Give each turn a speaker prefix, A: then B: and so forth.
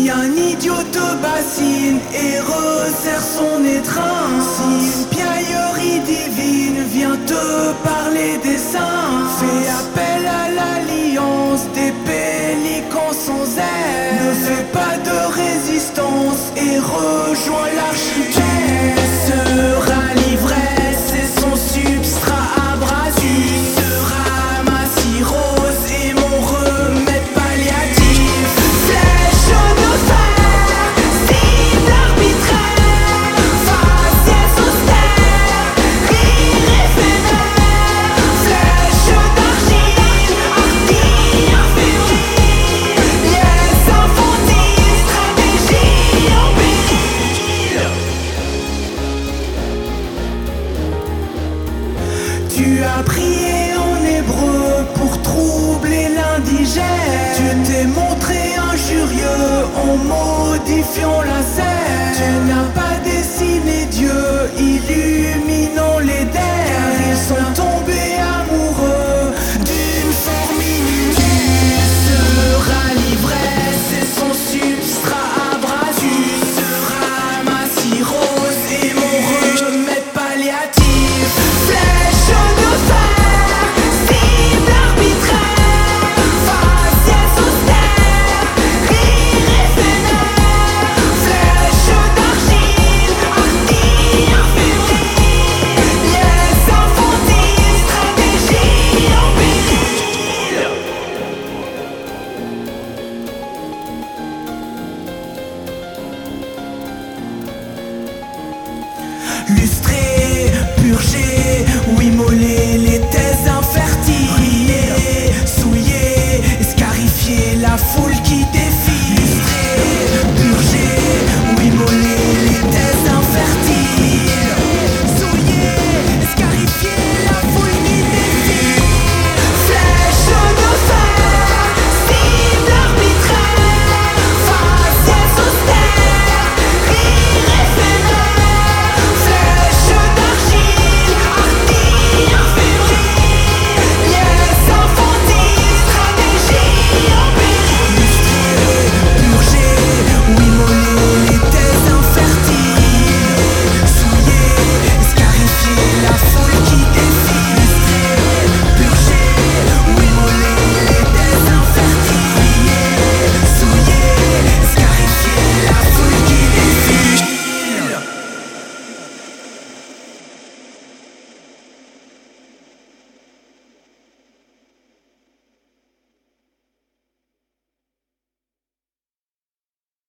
A: Si un idiot te bassine et resserre son étreint, si une piaillerie divine vient te parler des saints, fais appel à l'alliance des pélicans sans aile. Ne fais pas de résistance et rejoins l'archipel. Tu seras l'ivresse et son substrat abrasif. Tu seras ma cirrhose et mon remède palliatif. Flèche de fer, cible arbitraire, faciès austère, rire éphémère. Flèche d'argile, artilleur fébrile, liesse infantile, stratégie en péril. Tu as prié en hébreu pour troubler l'indigène. Tu t'es montré injurieux en modifiant la scène. Tu n'as pas dessiné Dieu illuminant les dents, car ils sont tombés amoureux d'une forme inutile. Tu seras l'ivresse et son substrat abrasif. Tu seras ma cirrhose et mon remède palliatif. Flèche de fer, cible arbitraire, faciès austère, rire éphémère. Flèche d'argile, artilleur fébrile, liesse infantile, stratégie en péril. Lustré, purgé ou immolé,